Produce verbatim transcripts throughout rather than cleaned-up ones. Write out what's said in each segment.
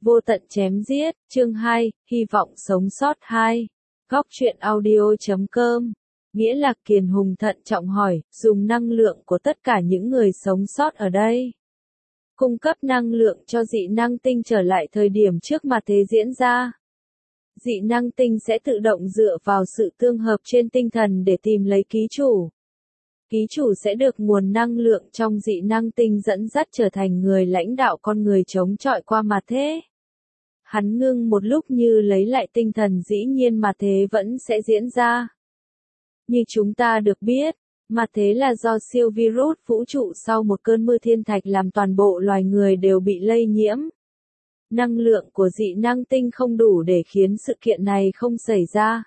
Vô tận chém giết, chương hai, hy vọng sống sót hai. Góc truyện audio chấm com. Nghĩa là Kiền Hùng thận trọng hỏi, dùng năng lượng của tất cả những người sống sót ở đây. Cung cấp năng lượng cho dị năng tinh trở lại thời điểm trước mà thế diễn ra. Dị năng tinh sẽ tự động dựa vào sự tương hợp trên tinh thần để tìm lấy ký chủ. Ký chủ sẽ được nguồn năng lượng trong dị năng tinh dẫn dắt trở thành người lãnh đạo con người chống chọi qua mà thế. Hắn ngưng một lúc như lấy lại tinh thần, dĩ nhiên mà thế vẫn sẽ diễn ra. Như chúng ta được biết, mà thế là do siêu virus vũ trụ sau một cơn mưa thiên thạch làm toàn bộ loài người đều bị lây nhiễm. Năng lượng của dị năng tinh không đủ để khiến sự kiện này không xảy ra.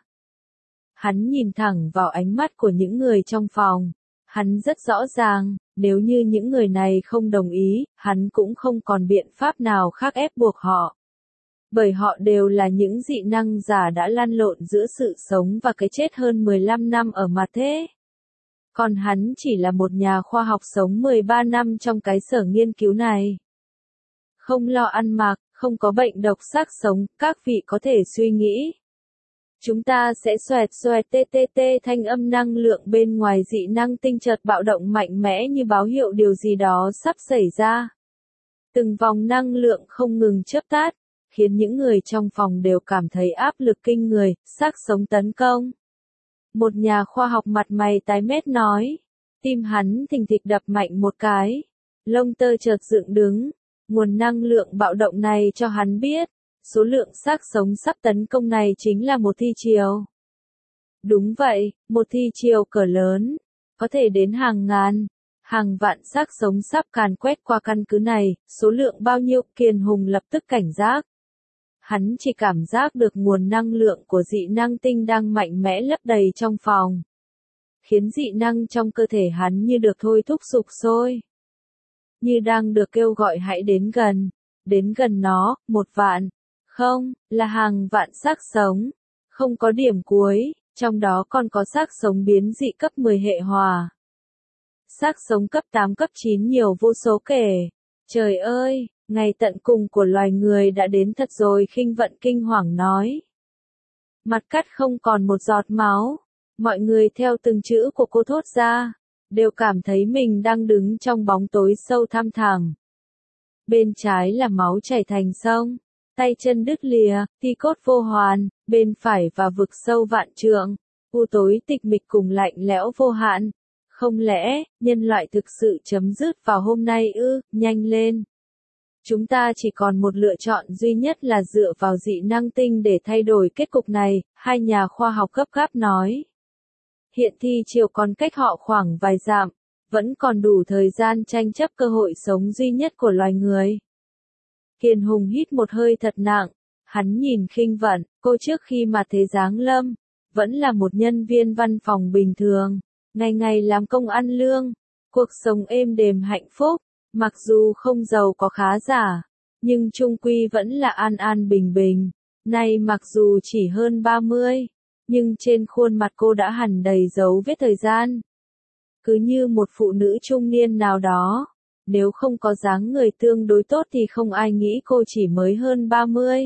Hắn nhìn thẳng vào ánh mắt của những người trong phòng. Hắn rất rõ ràng, nếu như những người này không đồng ý, hắn cũng không còn biện pháp nào khác ép buộc họ. Bởi họ đều là những dị năng giả đã lăn lộn giữa sự sống và cái chết hơn mười lăm năm ở mặt thế. Còn hắn chỉ là một nhà khoa học sống mười ba năm trong cái sở nghiên cứu này. Không lo ăn mặc, không có bệnh độc xác sống, các vị có thể suy nghĩ. Chúng ta sẽ xoẹt xoẹt tê tê tê, thanh âm năng lượng bên ngoài dị năng tinh chợt bạo động mạnh mẽ như báo hiệu điều gì đó sắp xảy ra. Từng vòng năng lượng không ngừng chớp tắt, khiến những người trong phòng đều cảm thấy áp lực kinh người, xác sống tấn công. Một nhà khoa học mặt mày tái mét nói, tim hắn thình thịch đập mạnh một cái, lông tơ chợt dựng đứng, nguồn năng lượng bạo động này cho hắn biết. Số lượng xác sống sắp tấn công này chính là một thi triều. Đúng vậy, một thi triều cỡ lớn, có thể đến hàng ngàn, hàng vạn xác sống sắp càn quét qua căn cứ này, số lượng bao nhiêu? Kiền Hùng lập tức cảnh giác. Hắn chỉ cảm giác được nguồn năng lượng của dị năng tinh đang mạnh mẽ lấp đầy trong phòng. Khiến dị năng trong cơ thể hắn như được thôi thúc sục sôi. Như đang được kêu gọi hãy đến gần, đến gần nó, một vạn. Không, là hàng vạn xác sống, không có điểm cuối, trong đó còn có xác sống biến dị cấp mười hệ hòa. Xác sống cấp tám cấp chín nhiều vô số kể. Trời ơi, ngày tận cùng của loài người đã đến thật rồi, Khinh Vận kinh hoàng nói. Mặt cắt không còn một giọt máu, mọi người theo từng chữ của cô thốt ra, đều cảm thấy mình đang đứng trong bóng tối sâu thăm thẳm. Bên trái là máu chảy thành sông. Tay chân đứt lìa, thi cốt vô hoàn, bên phải và vực sâu vạn trượng, u tối tịch mịch cùng lạnh lẽo vô hạn. Không lẽ, nhân loại thực sự chấm dứt vào hôm nay ư? Nhanh lên. Chúng ta chỉ còn một lựa chọn duy nhất là dựa vào dị năng tinh để thay đổi kết cục này, hai nhà khoa học gấp gáp nói. Hiện thi triều còn cách họ khoảng vài dặm, vẫn còn đủ thời gian tranh chấp cơ hội sống duy nhất của loài người. Kiền Hùng hít một hơi thật nặng, hắn nhìn Khinh Vận, cô trước khi mà thế giáng lâm, vẫn là một nhân viên văn phòng bình thường, ngày ngày làm công ăn lương, cuộc sống êm đềm hạnh phúc, mặc dù không giàu có khá giả, nhưng chung quy vẫn là an an bình bình. Nay mặc dù chỉ hơn ba mươi, nhưng trên khuôn mặt cô đã hằn đầy dấu vết thời gian. Cứ như một phụ nữ trung niên nào đó. Nếu không có dáng người tương đối tốt thì không ai nghĩ cô chỉ mới hơn ba mươi.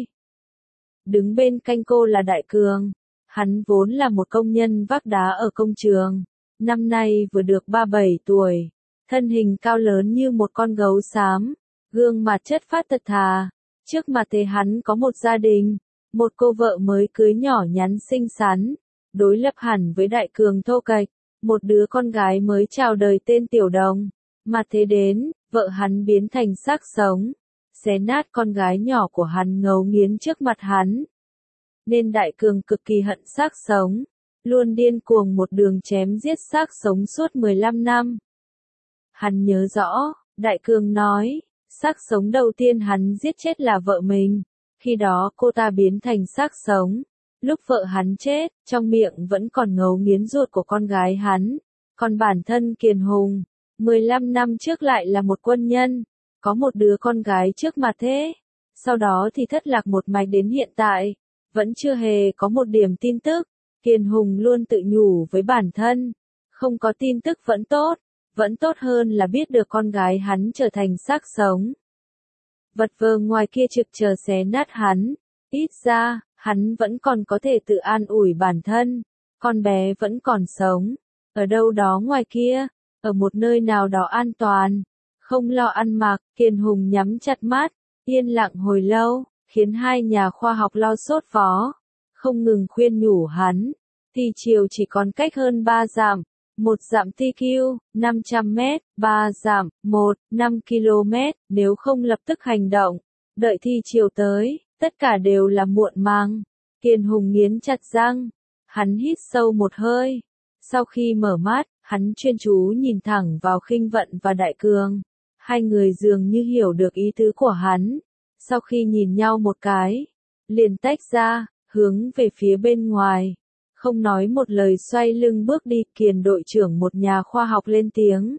Đứng bên cạnh cô là Đại Cường. Hắn vốn là một công nhân vác đá ở công trường. Năm nay vừa được ba mươi bảy tuổi. Thân hình cao lớn như một con gấu xám. Gương mặt chất phát thật thà. Trước mặt thế hắn có một gia đình. Một cô vợ mới cưới nhỏ nhắn xinh xắn. Đối lập hẳn với Đại Cường thô kệch. Một đứa con gái mới chào đời tên Tiểu Đồng. Mà thế đến, vợ hắn biến thành xác sống, xé nát con gái nhỏ của hắn ngấu nghiến trước mặt hắn. Nên Đại Cường cực kỳ hận xác sống, luôn điên cuồng một đường chém giết xác sống suốt mười lăm năm. Hắn nhớ rõ, Đại Cường nói, xác sống đầu tiên hắn giết chết là vợ mình, khi đó cô ta biến thành xác sống. Lúc vợ hắn chết, trong miệng vẫn còn ngấu nghiến ruột của con gái hắn, còn bản thân Kiền Hùng. mười lăm năm trước lại là một quân nhân, có một đứa con gái trước mặt thế, sau đó thì thất lạc một mạch đến hiện tại, vẫn chưa hề có một điểm tin tức. Kiền Hùng luôn tự nhủ với bản thân, không có tin tức vẫn tốt, vẫn tốt hơn là biết được con gái hắn trở thành xác sống. vật vờ ngoài kia trực chờ xé nát hắn. Ít ra, hắn vẫn còn có thể tự an ủi bản thân. Con bé vẫn còn sống. Ở đâu đó ngoài kia, ở một nơi nào đó an toàn. Không lo ăn mặc, Kiền Hùng nhắm chặt mắt, yên lặng hồi lâu, khiến hai nhà khoa học lo sốt vó. Không ngừng khuyên nhủ hắn. Thì chiều chỉ còn cách hơn ba dặm. Một dặm tê quy, năm trăm mét, ba dặm, một, năm ki lô mét, nếu không lập tức hành động, đợi thi chiều tới, tất cả đều là muộn màng. Kiền Hùng nghiến chặt răng, hắn hít sâu một hơi. Sau khi mở mắt, hắn chuyên chú nhìn thẳng vào Khinh Vận và Đại Cường. Hai người dường như hiểu được ý tứ của hắn. Sau khi nhìn nhau một cái, liền tách ra, hướng về phía bên ngoài. Không nói một lời xoay lưng bước đi. Kiền đội trưởng một nhà khoa học lên tiếng.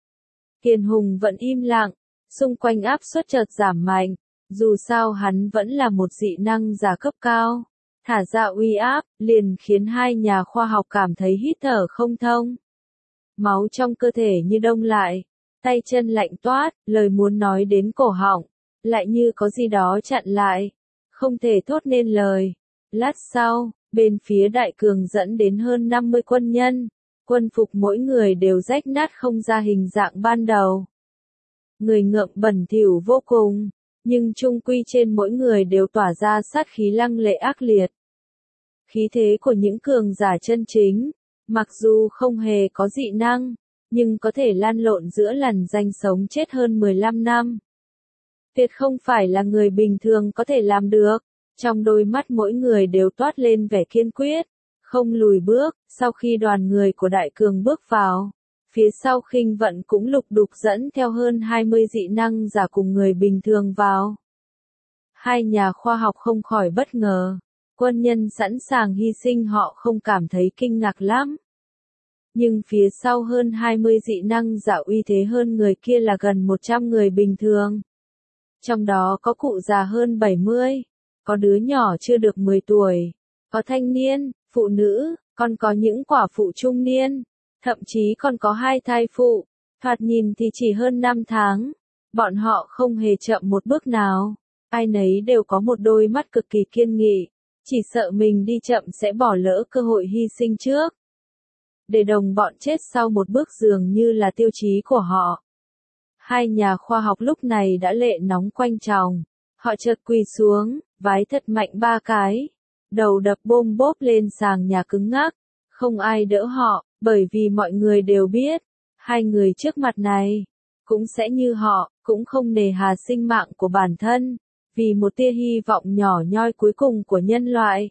Kiền Hùng vẫn im lặng, xung quanh áp suất chợt giảm mạnh, dù sao hắn vẫn là một dị năng giả cấp cao. Thả ra uy áp, liền khiến hai nhà khoa học cảm thấy hít thở không thông. Máu trong cơ thể như đông lại, tay chân lạnh toát, lời muốn nói đến cổ họng, lại như có gì đó chặn lại, không thể thốt nên lời. Lát sau, bên phía Đại Cường dẫn đến hơn năm mươi quân nhân, quân phục mỗi người đều rách nát không ra hình dạng ban đầu. Người ngợm bẩn thỉu vô cùng, nhưng chung quy trên mỗi người đều tỏa ra sát khí lăng lệ ác liệt. Khí thế của những cường giả chân chính, mặc dù không hề có dị năng, nhưng có thể lan lộn giữa lằn ranh sống chết hơn mười lăm năm. Tuyệt không phải là người bình thường có thể làm được. Trong đôi mắt mỗi người đều toát lên vẻ kiên quyết, không lùi bước. Sau khi đoàn người của Đại Cường bước vào, phía sau Khinh Vận cũng lục đục dẫn theo hơn hai mươi dị năng giả cùng người bình thường vào. Hai nhà khoa học không khỏi bất ngờ, quân nhân sẵn sàng hy sinh họ không cảm thấy kinh ngạc lắm. Nhưng phía sau hơn hai mươi dị năng giả uy thế hơn người kia là gần một trăm người bình thường. Trong đó có cụ già hơn bảy mươi. Có đứa nhỏ chưa được mười tuổi, có thanh niên, phụ nữ, còn có những quả phụ trung niên, thậm chí còn có hai thai phụ, thoạt nhìn thì chỉ hơn năm tháng. Bọn họ không hề chậm một bước nào, ai nấy đều có một đôi mắt cực kỳ kiên nghị, chỉ sợ mình đi chậm sẽ bỏ lỡ cơ hội hy sinh trước. Để đồng bọn chết sau một bước dường như là tiêu chí của họ. Hai nhà khoa học lúc này đã lệ nóng quanh tròng, họ chợt quỳ xuống, vái thật mạnh ba cái, đầu đập bôm bốp lên sàn nhà cứng ngắc, không ai đỡ họ, bởi vì mọi người đều biết, hai người trước mặt này, cũng sẽ như họ, cũng không nề hà sinh mạng của bản thân, vì một tia hy vọng nhỏ nhoi cuối cùng của nhân loại.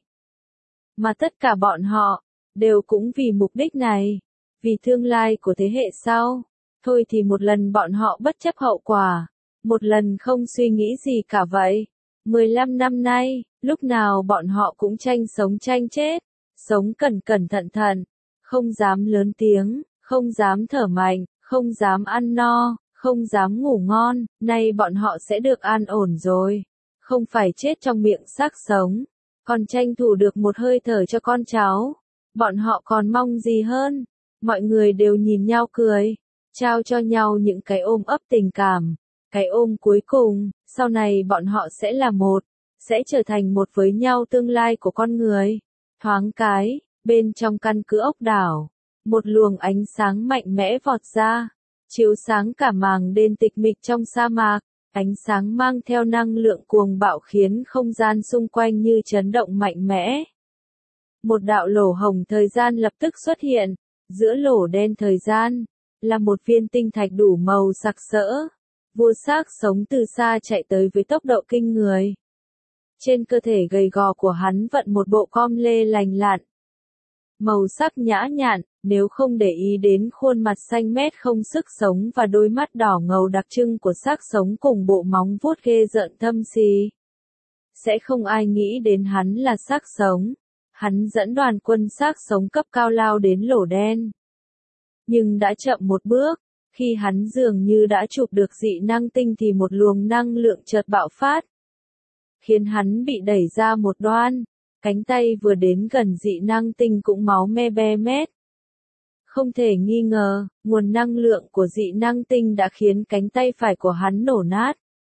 Mà tất cả bọn họ, đều cũng vì mục đích này, vì tương lai của thế hệ sau, thôi thì một lần bọn họ bất chấp hậu quả, một lần không suy nghĩ gì cả vậy. mười lăm năm nay, lúc nào bọn họ cũng tranh sống tranh chết, sống cẩn cẩn thận thận, không dám lớn tiếng, không dám thở mạnh, không dám ăn no, không dám ngủ ngon, nay bọn họ sẽ được an ổn rồi, không phải chết trong miệng xác sống, còn tranh thủ được một hơi thở cho con cháu, bọn họ còn mong gì hơn. Mọi người đều nhìn nhau cười, trao cho nhau những cái ôm ấp tình cảm, cái ôm cuối cùng, sau này bọn họ sẽ là một, sẽ trở thành một với nhau tương lai của con người. Thoáng cái, bên trong căn cứ ốc đảo, một luồng ánh sáng mạnh mẽ vọt ra, chiếu sáng cả màng đen tịch mịch trong sa mạc, ánh sáng mang theo năng lượng cuồng bạo khiến không gian xung quanh như chấn động mạnh mẽ. Một đạo lỗ hồng thời gian lập tức xuất hiện, giữa lỗ đen thời gian, là một viên tinh thạch đủ màu sặc sỡ. Vua xác sống từ xa chạy tới với tốc độ kinh người. Trên cơ thể gầy gò của hắn vận một bộ com lê lành lặn. Màu sắc nhã nhặn, nếu không để ý đến khuôn mặt xanh mét không sức sống và đôi mắt đỏ ngầu đặc trưng của xác sống cùng bộ móng vuốt ghê rợn thâm xì. Sẽ không ai nghĩ đến hắn là xác sống. Hắn dẫn đoàn quân xác sống cấp cao lao đến lỗ đen. Nhưng đã chậm một bước. Khi hắn dường như đã chụp được dị năng tinh thì một luồng năng lượng chợt bạo phát, khiến hắn bị đẩy ra một đoan, cánh tay vừa đến gần dị năng tinh cũng máu me be mét. Không thể nghi ngờ, nguồn năng lượng của dị năng tinh đã khiến cánh tay phải của hắn nổ nát.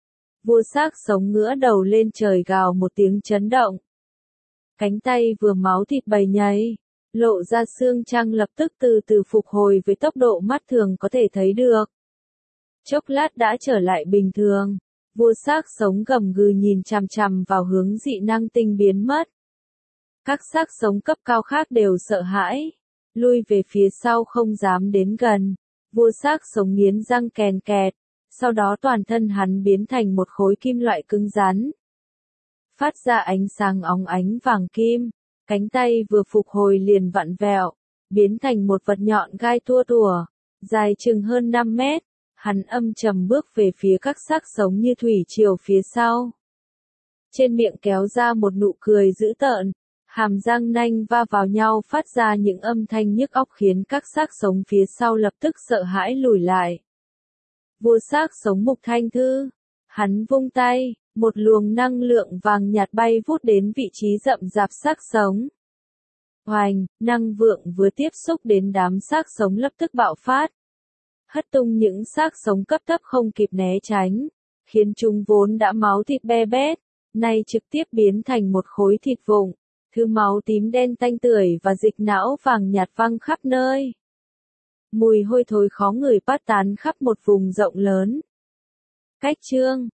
Vua xác sống ngửa đầu lên trời gào một tiếng chấn động. Cánh tay vừa máu thịt bầy nhầy, lộ ra xương trăng lập tức từ từ phục hồi với tốc độ mắt thường có thể thấy được. Chốc lát đã trở lại bình thường, vua xác sống gầm gừ nhìn chằm chằm vào hướng dị năng tinh biến mất. Các xác sống cấp cao khác đều sợ hãi, lui về phía sau không dám đến gần. Vua xác sống nghiến răng kèn kẹt, sau đó toàn thân hắn biến thành một khối kim loại cứng rắn. Phát ra ánh sáng óng ánh vàng kim, cánh tay vừa phục hồi liền vặn vẹo, biến thành một vật nhọn gai tua tủa, dài chừng hơn năm mét. Hắn âm trầm bước về phía các xác sống như thủy triều phía sau. Trên miệng kéo ra một nụ cười dữ tợn, hàm răng nanh va vào nhau phát ra những âm thanh nhức óc khiến các xác sống phía sau lập tức sợ hãi lùi lại. Vua xác sống Mục Thanh Thư, hắn vung tay, một luồng năng lượng vàng nhạt bay vút đến vị trí rậm rạp xác sống. Oành, năng lượng vừa tiếp xúc đến đám xác sống lập tức bạo phát, hất tung những xác sống cấp thấp không kịp né tránh, khiến chúng vốn đã máu thịt be bét, nay trực tiếp biến thành một khối thịt vụn, thứ máu tím đen tanh tưởi và dịch não vàng nhạt văng khắp nơi. Mùi hôi thối khó ngửi phát tán khắp một vùng rộng lớn. Cách chương